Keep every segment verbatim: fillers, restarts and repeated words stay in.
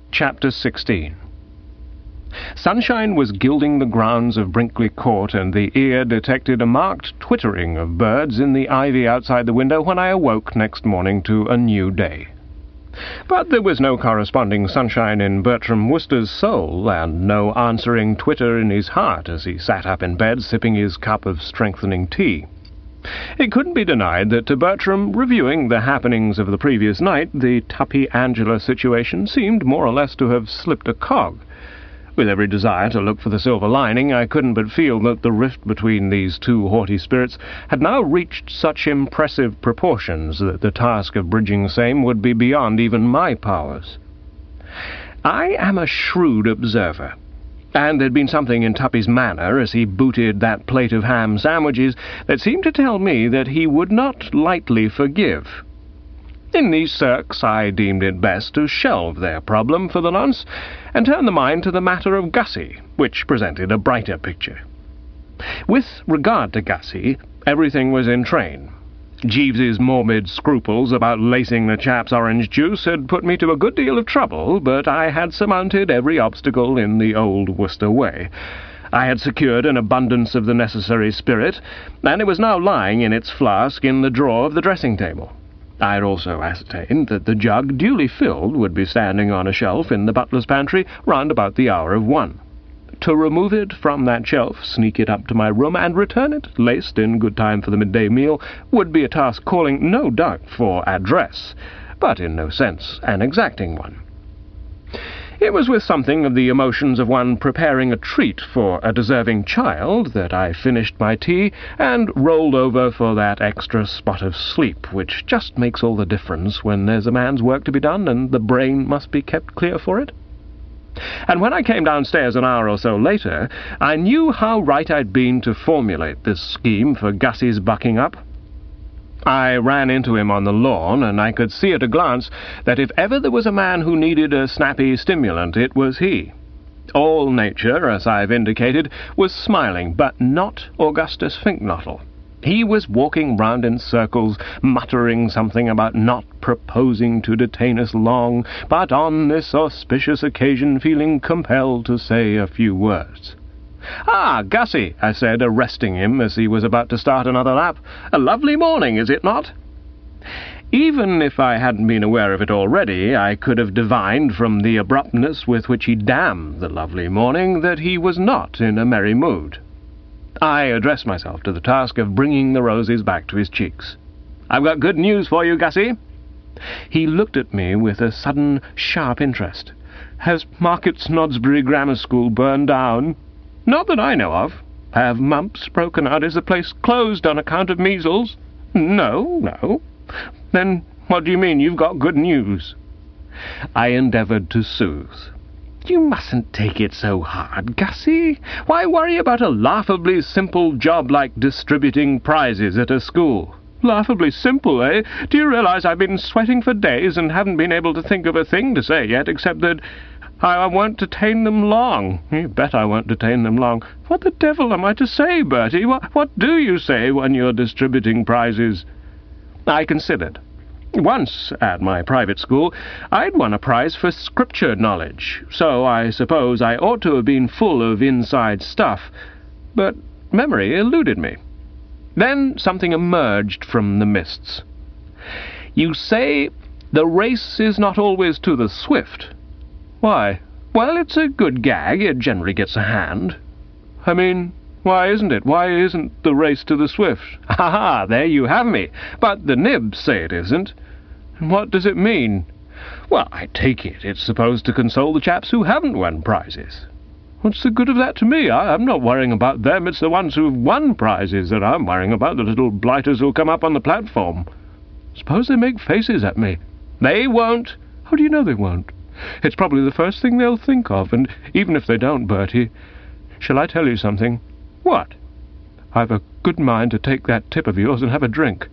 Chapter sixteen. Sunshine was gilding the grounds of Brinkley Court, and the ear detected a marked twittering of birds in the ivy outside the window when I awoke next morning to a new day. But there was no corresponding sunshine in Bertram Wooster's soul, and no answering twitter in his heart as he sat up in bed sipping his cup of strengthening tea. It couldn't be denied that to Bertram, reviewing the happenings of the previous night, the Tuppy Angela situation seemed more or less to have slipped a cog. With every desire to look for the silver lining, I couldn't but feel that the rift between these two haughty spirits had now reached such impressive proportions that the task of bridging same would be beyond even my powers. I am a shrewd observer, and there'd been something in Tuppy's manner as he booted that plate of ham sandwiches that seemed to tell me that he would not lightly forgive. In these cirques I deemed it best to shelve their problem for the nonce, and turn the mind to the matter of Gussie, which presented a brighter picture. With regard to Gussie, everything was in train. Jeeves's morbid scruples about lacing the chap's orange juice had put me to a good deal of trouble, but I had surmounted every obstacle in the old Wooster way. I had secured an abundance of the necessary spirit, and it was now lying in its flask in the drawer of the dressing-table. I had also ascertained that the jug, duly filled, would be standing on a shelf in the butler's pantry round about the hour of one. To remove it from that shelf, sneak it up to my room, and return it, laced in good time for the midday meal, would be a task calling, no doubt, for address, but in no sense an exacting one. It was with something of the emotions of one preparing a treat for a deserving child that I finished my tea and rolled over for that extra spot of sleep which just makes all the difference when there's a man's work to be done and the brain must be kept clear for it. And when I came downstairs an hour or so later, I knew how right I'd been to formulate this scheme for Gussie's bucking up. I ran into him on the lawn, and I could see at a glance that if ever there was a man who needed a snappy stimulant, it was he. All nature, as I've indicated, was smiling, but not Augustus Finknottle. He was walking round in circles, muttering something about not proposing to detain us long, but on this auspicious occasion feeling compelled to say a few words. "Ah, Gussie," I said, arresting him as he was about to start another lap. "A lovely morning, is it not?" Even if I hadn't been aware of it already, I could have divined from the abruptness with which he damned the lovely morning that he was not in a merry mood. I addressed myself to the task of bringing the roses back to his cheeks. "I've got good news for you, Gussie." He looked at me with a sudden, sharp interest. "Has Market Snodsbury Grammar School burned down?" "Not that I know of." "Have mumps broken out? Is the place closed on account of measles?" "No, no." "Then what do you mean you've got good news?" I endeavoured to soothe. "You mustn't take it so hard, Gussie. Why worry about a laughably simple job like distributing prizes at a school?" "Laughably simple, eh? Do you realize I've been sweating for days and haven't been able to think of a thing to say yet, except that I won't detain them long. You bet I won't detain them long. What the devil am I to say, Bertie? What, what do you say when you're distributing prizes?" I considered. Once, at my private school, I'd won a prize for scripture knowledge, so I suppose I ought to have been full of inside stuff, but memory eluded me. Then something emerged from the mists. "You say the race is not always to the swift." "Why?" "Well, it's a good gag. It generally gets a hand." "I mean, why isn't it? Why isn't the race to the swift?" "Ha-ha, there you have me. But the nibs say it isn't." "And what does it mean?" "Well, I take it it's supposed to console the chaps who haven't won prizes." "What's the good of that to me? I, I'm not worrying about them. It's the ones who've won prizes that I'm worrying about, the little blighters who'll come up on the platform." "Suppose they make faces at me?" "They won't." "How do you know they won't?" "It's probably the first thing they'll think of, and even if they don't, Bertie, shall I tell you something?" "What?" "I've a good mind to take that tip of yours and have a drink."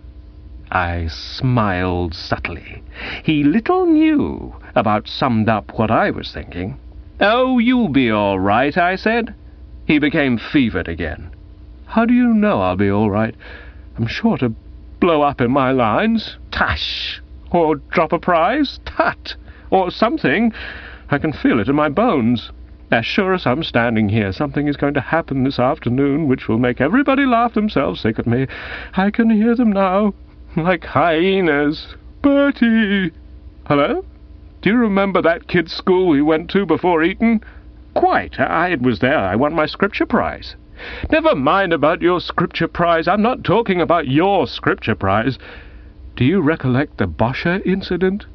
I smiled subtly. He little knew about summed up what I was thinking. "Oh, you'll be all right," I said. He became fevered again. "How do you know I'll be all right? I'm sure to blow up in my lines." "Tush!" "Or drop a prize?" "Tut!" "Or something. I can feel it in my bones. As sure as I'm standing here, something is going to happen this afternoon which will make everybody laugh themselves sick at me. I can hear them now, like hyenas. Bertie! Hello? Do you remember that kids' school we went to before Eton? Quite. I was there. I won my scripture prize. Never mind about your scripture prize. I'm not talking about your scripture prize. Do you recollect the Boscher incident?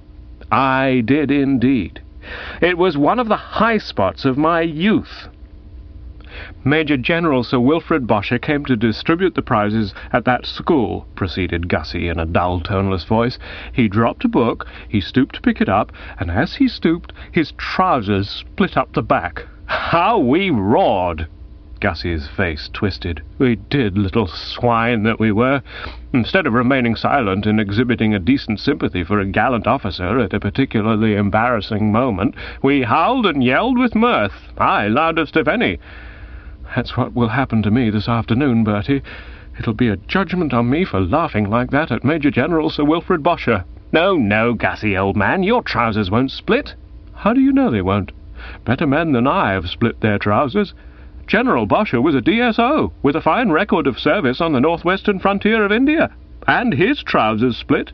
I did indeed. It was one of the high spots of my youth. Major General Sir Wilfrid Boscher came to distribute the prizes at that school, proceeded Gussie in a dull, toneless voice. He dropped a book, he stooped to pick it up, and as he stooped, his trousers split up the back. How we roared! Gussie's face twisted. We did, little swine that we were. Instead of remaining silent and exhibiting a decent sympathy for a gallant officer at a particularly embarrassing moment, we howled and yelled with mirth, I loudest of any. That's what will happen to me this afternoon, Bertie. It'll be a judgment on me for laughing like that at Major General Sir Wilfrid Boscher. No, no, Gussie, old man, your trousers won't split. How do you know they won't? Better men than I have split their trousers. General Boscher was a D S O, with a fine record of service on the northwestern frontier of India, and his trousers split.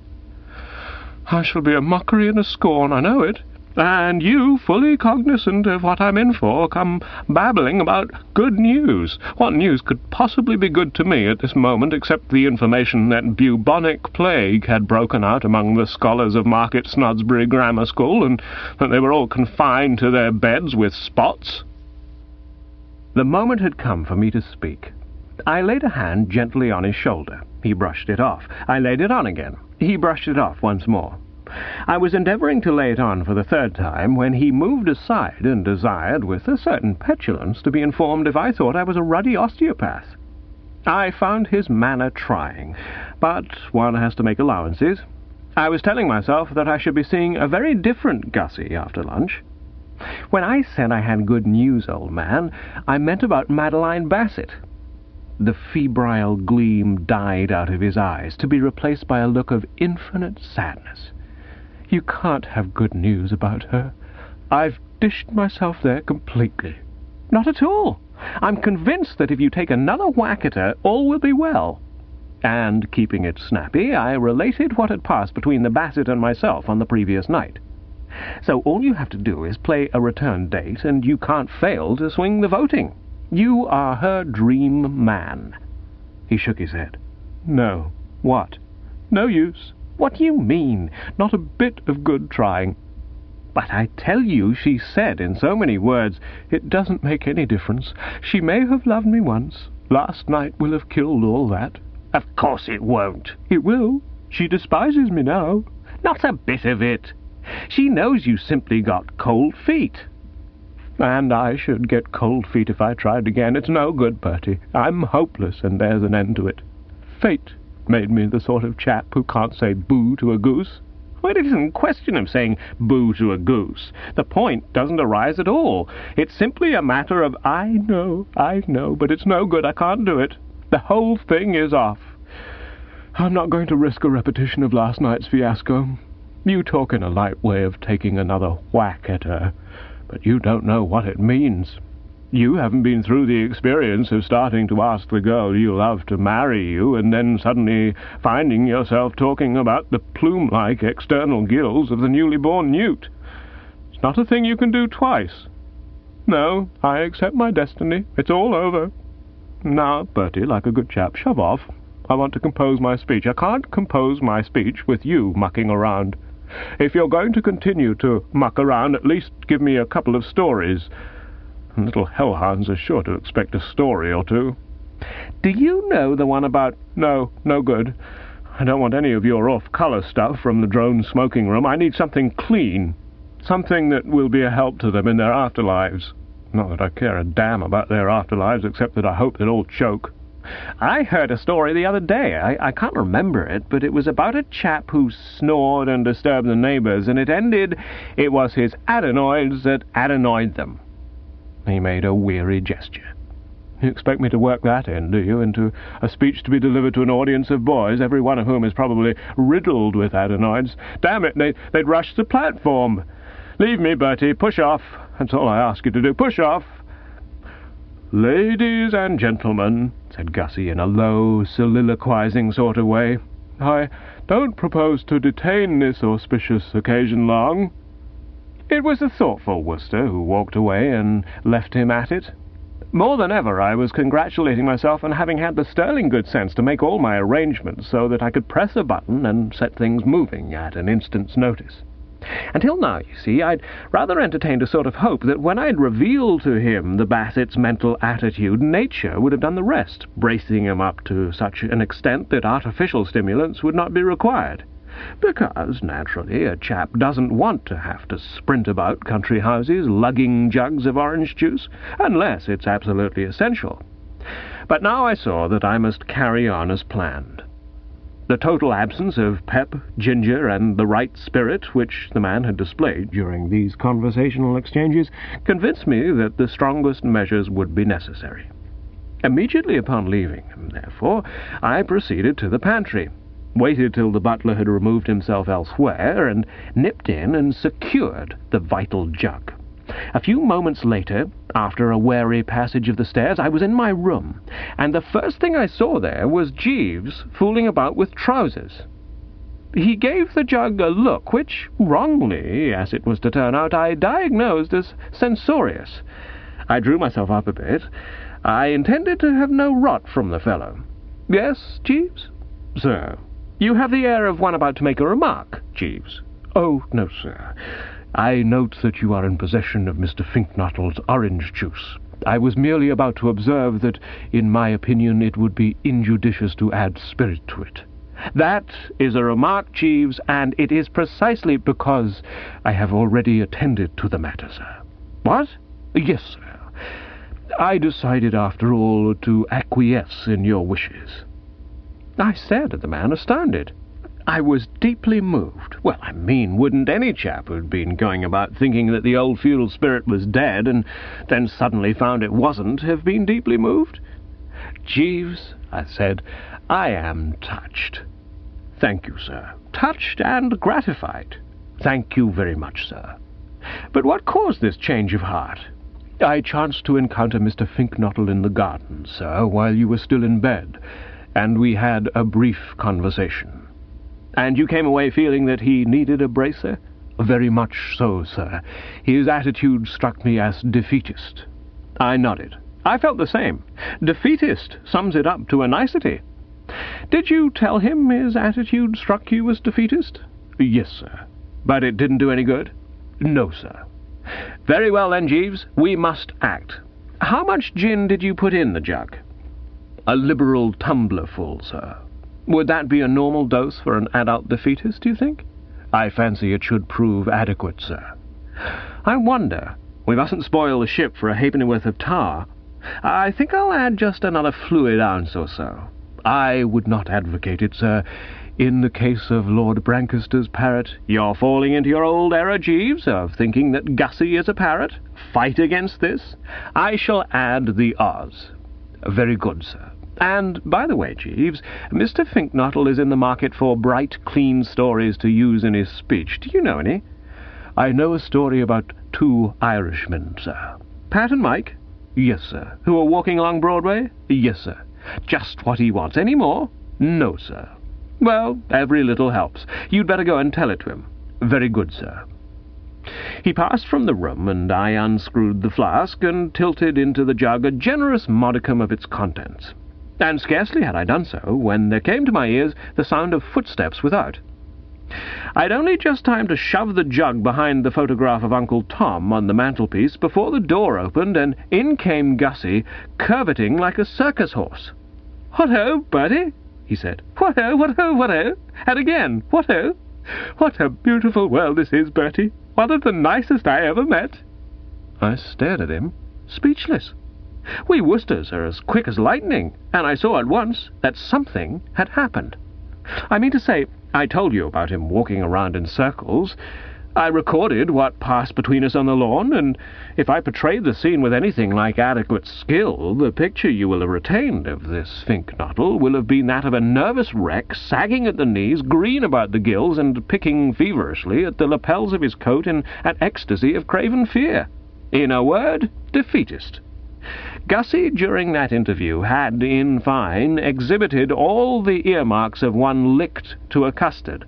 I shall be a mockery and a scorn, I know it, and you, fully cognizant of what I'm in for, come babbling about good news. What news could possibly be good to me at this moment, except the information that bubonic plague had broken out among the scholars of Market Snodsbury Grammar School, and that they were all confined to their beds with spots? The moment had come for me to speak. I laid a hand gently on his shoulder. He brushed it off. I laid it on again. He brushed it off once more. I was endeavouring to lay it on for the third time when he moved aside and desired, with a certain petulance, to be informed if I thought I was a ruddy osteopath. I found his manner trying, but one has to make allowances. I was telling myself that I should be seeing a very different Gussie after lunch. When I said I had good news, old man, I meant about Madeline Bassett. The febrile gleam died out of his eyes, to be replaced by a look of infinite sadness. You can't have good news about her. I've dished myself there completely. Not at all. I'm convinced that if you take another whack at her, all will be well. And, keeping it snappy, I related what had passed between the Bassett and myself on the previous night. So all you have to do is play a return date, and you can't fail to swing the voting. You are her dream man. He shook his head. No. What? No use. What do you mean? Not a bit of good trying. But I tell you, she said in so many words, it doesn't make any difference. She may have loved me once. Last night will have killed all that. Of course it won't. It will. She despises me now. Not a bit of it. She knows you simply got cold feet. And I should get cold feet if I tried again. It's no good, Bertie. I'm hopeless, and there's an end to it. Fate made me the sort of chap who can't say boo to a goose. Well, it isn't a question of saying boo to a goose. The point doesn't arise at all. It's simply a matter of, I know, I know, but it's no good, I can't do it. The whole thing is off. I'm not going to risk a repetition of last night's fiasco. You talk in a light way of taking another whack at her, but you don't know what it means. You haven't been through the experience of starting to ask the girl you love to marry you, and then suddenly finding yourself talking about the plume-like external gills of the newly born newt. It's not a thing you can do twice. No, I accept my destiny. It's all over. Now, Bertie, like a good chap, shove off. I want to compose my speech. I can't compose my speech with you mucking around. If you're going to continue to muck around, at least give me a couple of stories. And little hellhounds are sure to expect a story or two. Do you know the one about... No, no good. I don't want any of your off-colour stuff from the drone smoking room. I need something clean. Something that will be a help to them in their afterlives. Not that I care a damn about their afterlives, except that I hope they'll all choke. I heard a story the other day. I, I can't remember it, but it was about a chap who snored and disturbed the neighbours, and it ended, it was his adenoids that adenoid them. He made a weary gesture. You expect me to work that in, do you, into a speech to be delivered to an audience of boys, every one of whom is probably riddled with adenoids? Damn it, they, they'd rush the platform. Leave me, Bertie. Push off. That's all I ask you to do. Push off. Ladies and gentlemen, said Gussie in a low, soliloquizing sort of way, I don't propose to detain this auspicious occasion long. It was the thoughtful Wooster who walked away and left him at it. More than ever I was congratulating myself on having had the sterling good sense to make all my arrangements so that I could press a button and set things moving at an instant's notice. Until now, you see, I'd rather entertained a sort of hope that when I'd revealed to him the Bassett's mental attitude, nature would have done the rest, bracing him up to such an extent that artificial stimulants would not be required. Because, naturally, a chap doesn't want to have to sprint about country houses lugging jugs of orange juice, unless it's absolutely essential. But now I saw that I must carry on as planned. The total absence of pep, ginger, and the right spirit which the man had displayed during these conversational exchanges convinced me that the strongest measures would be necessary. Immediately upon leaving him, therefore, I proceeded to the pantry, waited till the butler had removed himself elsewhere, and nipped in and secured the vital jug. A few moments later, after a wary passage of the stairs, I was in my room, and the first thing I saw there was Jeeves fooling about with trousers. He gave the jug a look which, wrongly, as it was to turn out, I diagnosed as censorious. I drew myself up a bit. I intended to have no rot from the fellow. Yes, Jeeves? Sir. You have the air of one about to make a remark, Jeeves. Oh, no, sir. I note that you are in possession of Mister Finknottle's orange juice. I was merely about to observe that, in my opinion, it would be injudicious to add spirit to it. That is a remark, Jeeves, and it is precisely because I have already attended to the matter, sir. What? Yes, sir. I decided, after all, to acquiesce in your wishes. I stared at the man, astounded. I was deeply moved. Well, I mean, wouldn't any chap who'd been going about thinking that the old feudal spirit was dead and then suddenly found it wasn't have been deeply moved? Jeeves, I said, I am touched. Thank you, sir. Touched and gratified. Thank you very much, sir. But what caused this change of heart? I chanced to encounter Mister Finknottle in the garden, sir, while you were still in bed, and we had a brief conversation. And you came away feeling that he needed a bracer? Very much so, sir. His attitude struck me as defeatist. I nodded. I felt the same. Defeatist sums it up to a nicety. Did you tell him his attitude struck you as defeatist? Yes, sir. But it didn't do any good? No, sir. Very well, then, Jeeves. We must act. How much gin did you put in the jug? A liberal tumblerful, sir. Would that be a normal dose for an adult defeatist, do you think? I fancy it should prove adequate, sir. I wonder. We mustn't spoil the ship for a halfpennyworth of tar. I think I'll add just another fluid ounce or so. I would not advocate it, sir. In the case of Lord Brancaster's parrot, you're falling into your old error, Jeeves, of thinking that Gussie is a parrot. Fight against this. I shall add the Oz. Very good, sir. And, by the way, Jeeves, Mister Finknottle is in the market for bright, clean stories to use in his speech. Do you know any? I know a story about two Irishmen, sir. Pat and Mike? Yes, sir. Who are walking along Broadway? Yes, sir. Just what he wants. Any more? No, sir. Well, every little helps. You'd better go and tell it to him. Very good, sir. He passed from the room, and I unscrewed the flask and tilted into the jug a generous modicum of its contents. And scarcely had I done so when there came to my ears the sound of footsteps without. I'd only just time to shove the jug behind the photograph of Uncle Tom on the mantelpiece before the door opened, and in came Gussie, curveting like a circus horse. "What-ho, Bertie?" he said. "What-ho, what-ho, what-ho? And again, what-ho? What a beautiful world this is, Bertie. One of the nicest I ever met." I stared at him, speechless. We Woosters are as quick as lightning, and I saw at once that something had happened. I mean to say, I told you about him walking around in circles. I recorded what passed between us on the lawn, and if I portrayed the scene with anything like adequate skill, the picture you will have retained of this Finknottle will have been that of a nervous wreck, sagging at the knees, green about the gills, and picking feverishly at the lapels of his coat in an ecstasy of craven fear. In a word, defeatist. Gussie, during that interview, had, in fine, exhibited all the earmarks of one licked to a custard.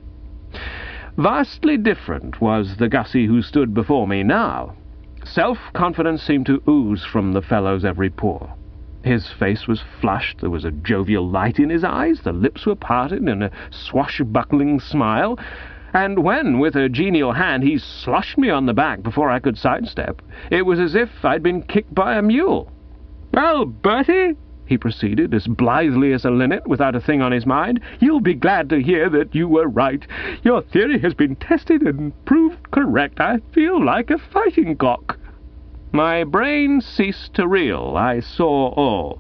Vastly different was the Gussie who stood before me now. Self-confidence seemed to ooze from the fellow's every pore. His face was flushed, there was a jovial light in his eyes, the lips were parted in a swashbuckling smile, and when, with a genial hand, he slushed me on the back before I could sidestep, it was as if I'd been kicked by a mule. "Well, Bertie," he proceeded, as blithely as a linnet, without a thing on his mind, "you'll be glad to hear that you were right. Your theory has been tested and proved correct. I feel like a fighting cock." My brain ceased to reel. I saw all.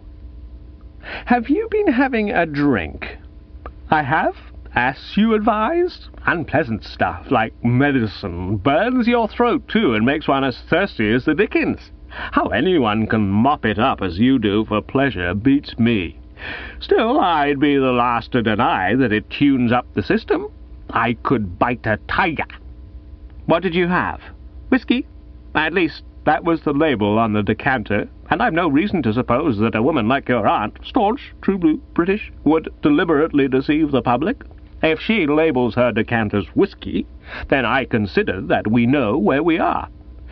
"Have you been having a drink?" "I have, as you advised. Unpleasant stuff, like medicine. Burns your throat, too, and makes one as thirsty as the dickens. How anyone can mop it up as you do for pleasure beats me. Still, I'd be the last to deny that it tunes up the system. I could bite a tiger." "What did you have? Whiskey? At least, that was the label on the decanter, and I've no reason to suppose that a woman like your aunt, staunch, true-blue British, would deliberately deceive the public. If she labels her decanters whiskey, then I consider that we know where we are.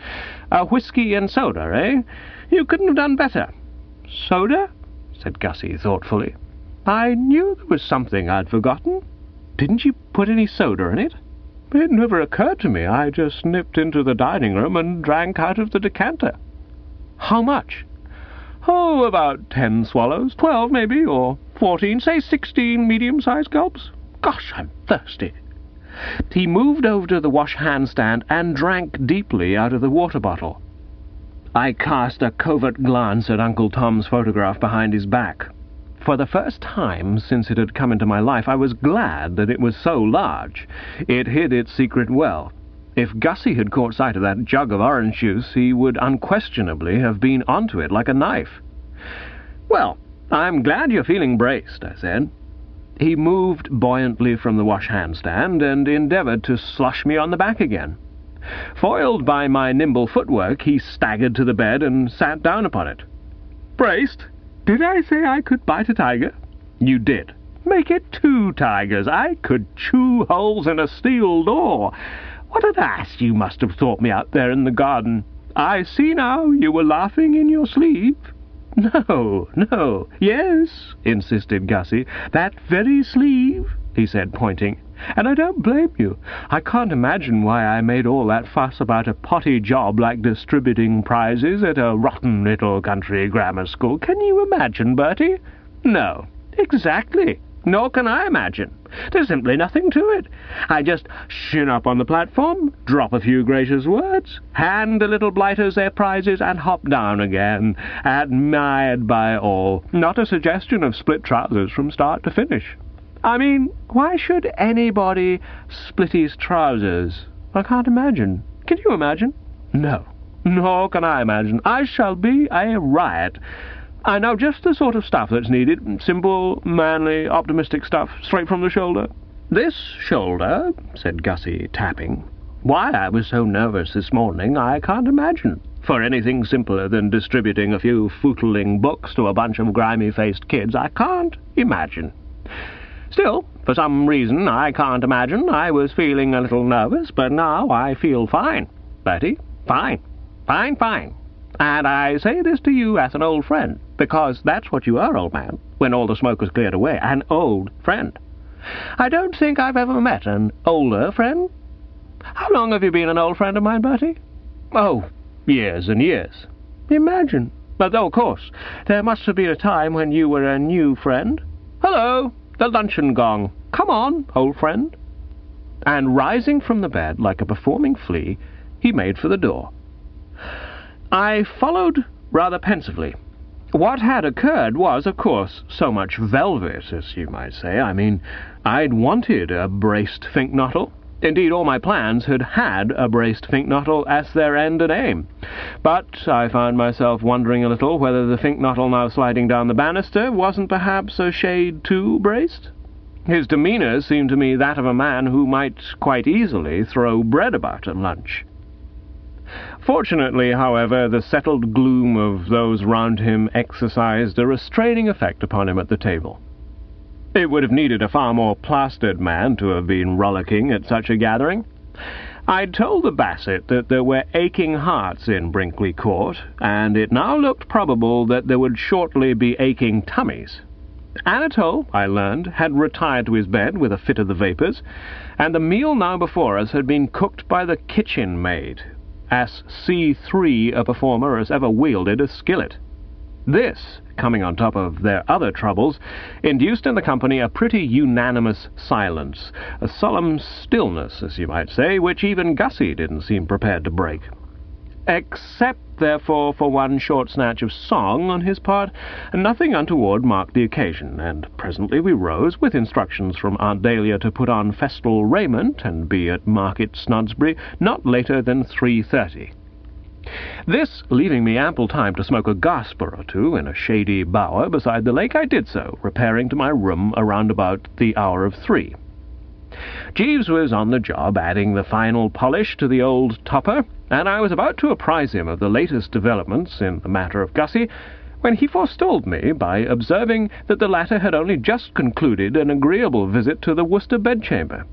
A whiskey and soda, eh? You couldn't have done better." "Soda?" said Gussie thoughtfully. "I knew there was something I'd forgotten. Didn't you put any soda in it?" "It never occurred to me. I just nipped into the dining room and drank out of the decanter." "How much?" "Oh, about ten swallows. Twelve, maybe, or fourteen. Say sixteen medium-sized gulps. Gosh, I'm thirsty." He moved over to the wash-hand stand and drank deeply out of the water bottle. I cast a covert glance at Uncle Tom's photograph behind his back. For the first time since it had come into my life, I was glad that it was so large. It hid its secret well. If Gussie had caught sight of that jug of orange juice, he would unquestionably have been onto it like a knife. "Well, I'm glad you're feeling braced," I said. He moved buoyantly from the wash-hand stand and endeavoured to slush me on the back again. Foiled by my nimble footwork, he staggered to the bed and sat down upon it. "Braced? Did I say I could bite a tiger?" "You did." "Make it two tigers. I could chew holes in a steel door. What an ass you must have thought me out there in the garden. I see now you were laughing in your sleeve." "No, no." "Yes," insisted Gussie. "That very sleeve," he said, pointing. "And I don't blame you. I can't imagine why I made all that fuss about a potty job like distributing prizes at a rotten little country grammar school. Can you imagine, Bertie? No, exactly. Nor can I imagine. There's simply nothing to it. I just shin up on the platform, drop a few gracious words, hand the little blighters their prizes, and hop down again, admired by all. Not a suggestion of split trousers from start to finish. I mean, why should anybody split his trousers? I can't imagine. Can you imagine? No, nor can I imagine. I shall be a riot. I know just the sort of stuff that's needed. Simple, manly, optimistic stuff, straight from the shoulder. This shoulder, said Gussie, tapping. Why I was so nervous this morning, I can't imagine. For anything simpler than distributing a few footling books to a bunch of grimy-faced kids, I can't imagine. Still, for some reason I can't imagine, I was feeling a little nervous, but now I feel fine. Bertie, fine. Fine, fine. And I say this to you as an old friend, because that's what you are, old man, when all the smoke was cleared away, an old friend. I don't think I've ever met an older friend. How long have you been an old friend of mine, Bertie? Oh, years and years. Imagine. But, oh, of course, there must have been a time when you were a new friend. Hello, the luncheon gong. Come on, old friend. And rising from the bed like a performing flea, he made for the door. I followed rather pensively. What had occurred was, of course, so much velvet, as you might say. I mean, I'd wanted a braced Finknottle. Indeed, all my plans had had a braced Finknottle as their end and aim. But I found myself wondering a little whether the Finknottle now sliding down the banister wasn't perhaps a shade too braced. His demeanour seemed to me that of a man who might quite easily throw bread about at lunch. Fortunately, however, the settled gloom of those round him exercised a restraining effect upon him at the table. It would have needed a far more plastered man to have been rollicking at such a gathering. I'd told the Bassett that there were aching hearts in Brinkley Court, and it now looked probable that there would shortly be aching tummies. Anatole, I learned, had retired to his bed with a fit of the vapours, and the meal now before us had been cooked by the kitchen maid, as C three a performer as ever wielded a skillet. This, coming on top of their other troubles, induced in the company a pretty unanimous silence, a solemn stillness, as you might say, which even Gussie didn't seem prepared to break. Except, therefore, for one short snatch of song on his part, nothing untoward marked the occasion, and presently we rose, with instructions from Aunt Dahlia to put on festal raiment and be at Market Snodsbury not later than three thirty. This, leaving me ample time to smoke a gasper or two in a shady bower beside the lake, I did so, repairing to my room around about the hour of three. Jeeves was on the job, adding the final polish to the old topper, and I was about to apprise him of the latest developments in the matter of Gussie, when he forestalled me by observing that the latter had only just concluded an agreeable visit to the Worcester bedchamber.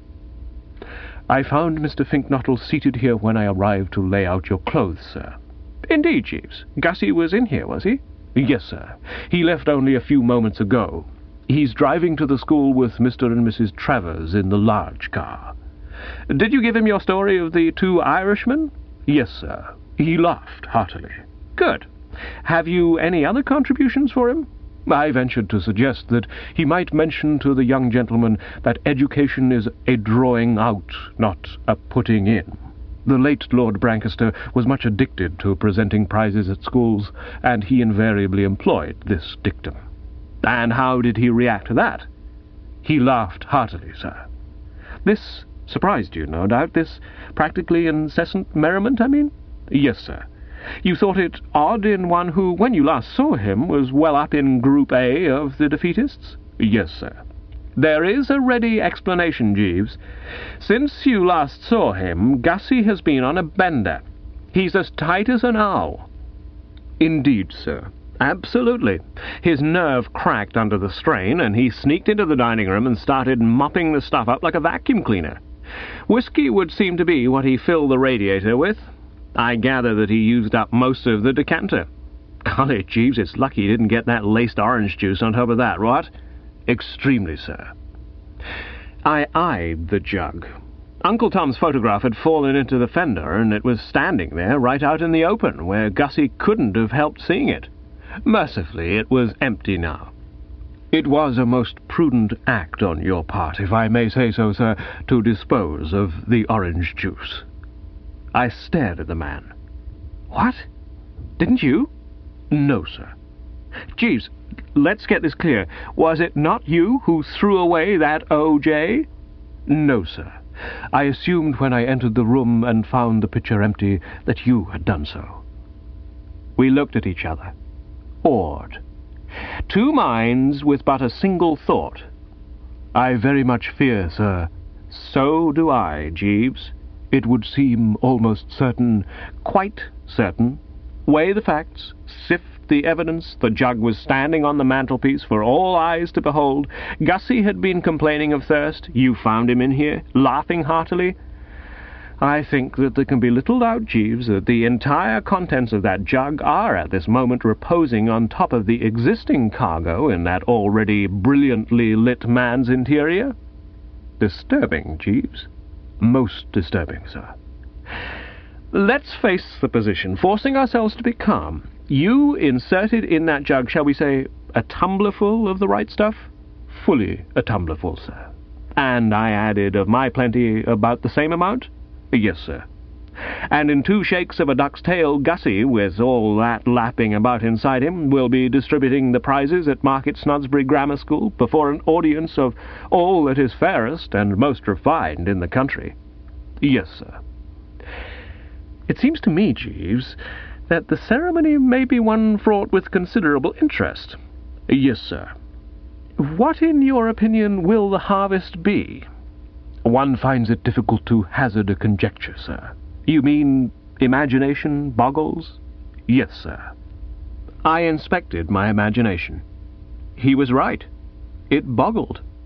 "I found Mister Finknottle seated here when I arrived to lay out your clothes, sir." "Indeed, Jeeves. Gussie was in here, was he?" "Yes, sir. He left only a few moments ago. He's driving to the school with Mister and Missus Travers in the large car." "Did you give him your story of the two Irishmen?" "Yes, sir. He laughed heartily." "Good. Have you any other contributions for him?" "I ventured to suggest that he might mention to the young gentleman that education is a drawing out, not a putting in. The late Lord Brancaster was much addicted to presenting prizes at schools, and he invariably employed this dictum." "And how did he react to that?" "He laughed heartily, sir." "This surprised you, no doubt, this practically incessant merriment, I mean?" "Yes, sir." "You thought it odd in one who, when you last saw him, was well up in Group A of the defeatists?" "Yes, sir." "There is a ready explanation, Jeeves. Since you last saw him, Gussie has been on a bender. He's as tight as an owl." "Indeed, sir." "Absolutely. His nerve cracked under the strain, and he sneaked into the dining room and started mopping the stuff up like a vacuum cleaner. Whiskey would seem to be what he filled the radiator with. I gather that he used up most of the decanter. Golly, Jeeves, it's lucky he didn't get that laced orange juice on top of that, what?" "Extremely, sir." I eyed the jug. Uncle Tom's photograph had fallen into the fender, and it was standing there right out in the open, where Gussie couldn't have helped seeing it. Mercifully, it was empty now. "It was a most prudent act on your part, if I may say so, sir, to dispose of the orange juice." I stared at the man. "What? Didn't you?" "No, sir." "Jeeves, let's get this clear. Was it not you who threw away that O J?" "No, sir. I assumed when I entered the room and found the pitcher empty that you had done so." We looked at each other, awed. Two minds with but a single thought. "I very much fear, sir." "So do I, Jeeves." "It would seem almost certain." "Quite certain. Weigh the facts, sift the evidence. The jug was standing on the mantelpiece for all eyes to behold. Gussie had been complaining of thirst. You found him in here, laughing heartily. I think that there can be little doubt, Jeeves, that the entire contents of that jug are at this moment reposing on top of the existing cargo in that already brilliantly lit man's interior. Disturbing, Jeeves. Most disturbing, sir. Let's face the position, forcing ourselves to be calm. You inserted in that jug, shall we say, a tumblerful of the right stuff?" "Fully a tumblerful, sir." "And I added of my plenty about the same amount?" "Yes, sir." "And in two shakes of a duck's tail, Gussie, with all that lapping about inside him, will be distributing the prizes at Market Snodsbury Grammar School before an audience of all that is fairest and most refined in the country. Yes, sir. It seems to me, Jeeves, that the ceremony may be one fraught with considerable interest. Yes, sir. What, in your opinion, will the harvest be? One finds it difficult to hazard a conjecture, sir. You mean imagination boggles? Yes, sir. I inspected my imagination. He was right. It boggled.